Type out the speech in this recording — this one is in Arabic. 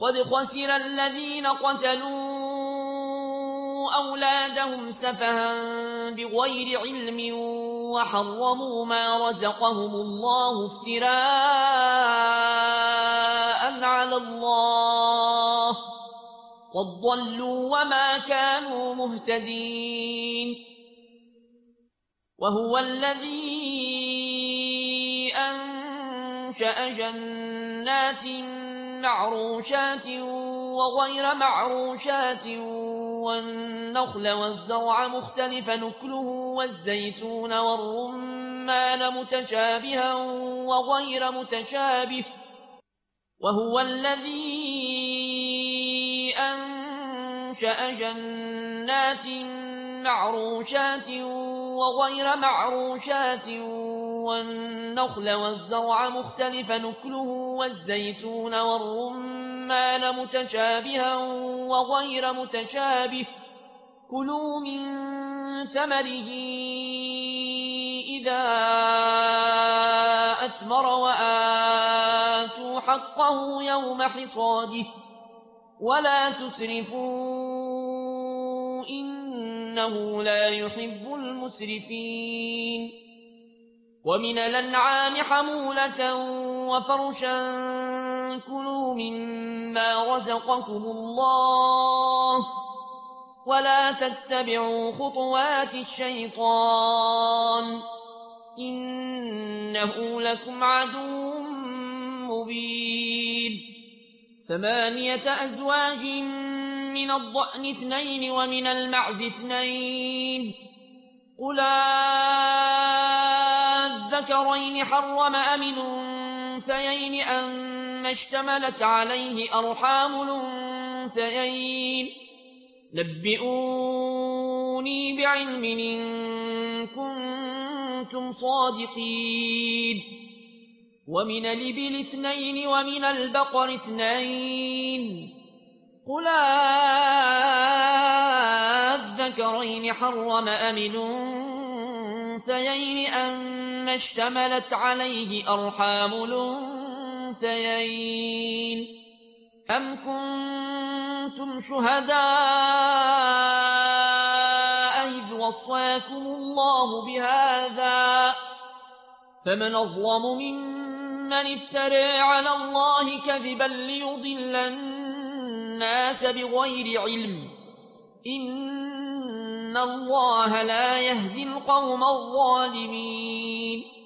قد خسر الذين قتلوا أولادهم سفها بغير علم وحرموا ما رزقهم الله افتراء على الله قد ضلوا وما كانوا مهتدين. وهو الذي أنشأ جنات معروشات وغير معروشات والنخل والزرع مختلفا نكله والزيتون والرمان متشابها وغير متشابه. وهو الذي أنشأ جنات معروشات وغير معروشات والنخل والزرع مختلفا نكله والزيتون والرمان متشابها وغير متشابه. كلوا من ثمره إذا أثمر وآتوا حقه يوم حصاده ولا تسرفوا إنه لا يحب المسرفين. ومن الأنعام حمولة وفرشا كلوا مما رزقكم الله ولا تتبعوا خطوات الشيطان إنه لكم عدو مبين. 8 أزواج من الضأن 2 ومن المعز 2 قل الذكرين حرم أم الأنثيين أما اشتملت عليه أرحام الأنثيين نبئوني بعلم إن كنتم صادقين. ومن الإبل 2 ومن البقر 2 قل الذكرين حرم أم الأنثيين أما اشتملت عليه أرحام الأنثيين أم كنتم شهداء إذ وصاكم الله بهذا فمن أظلم ممن افترى على الله كذبا ليضل الناس بغير علم إن الله لا يهدي القوم الظالمين.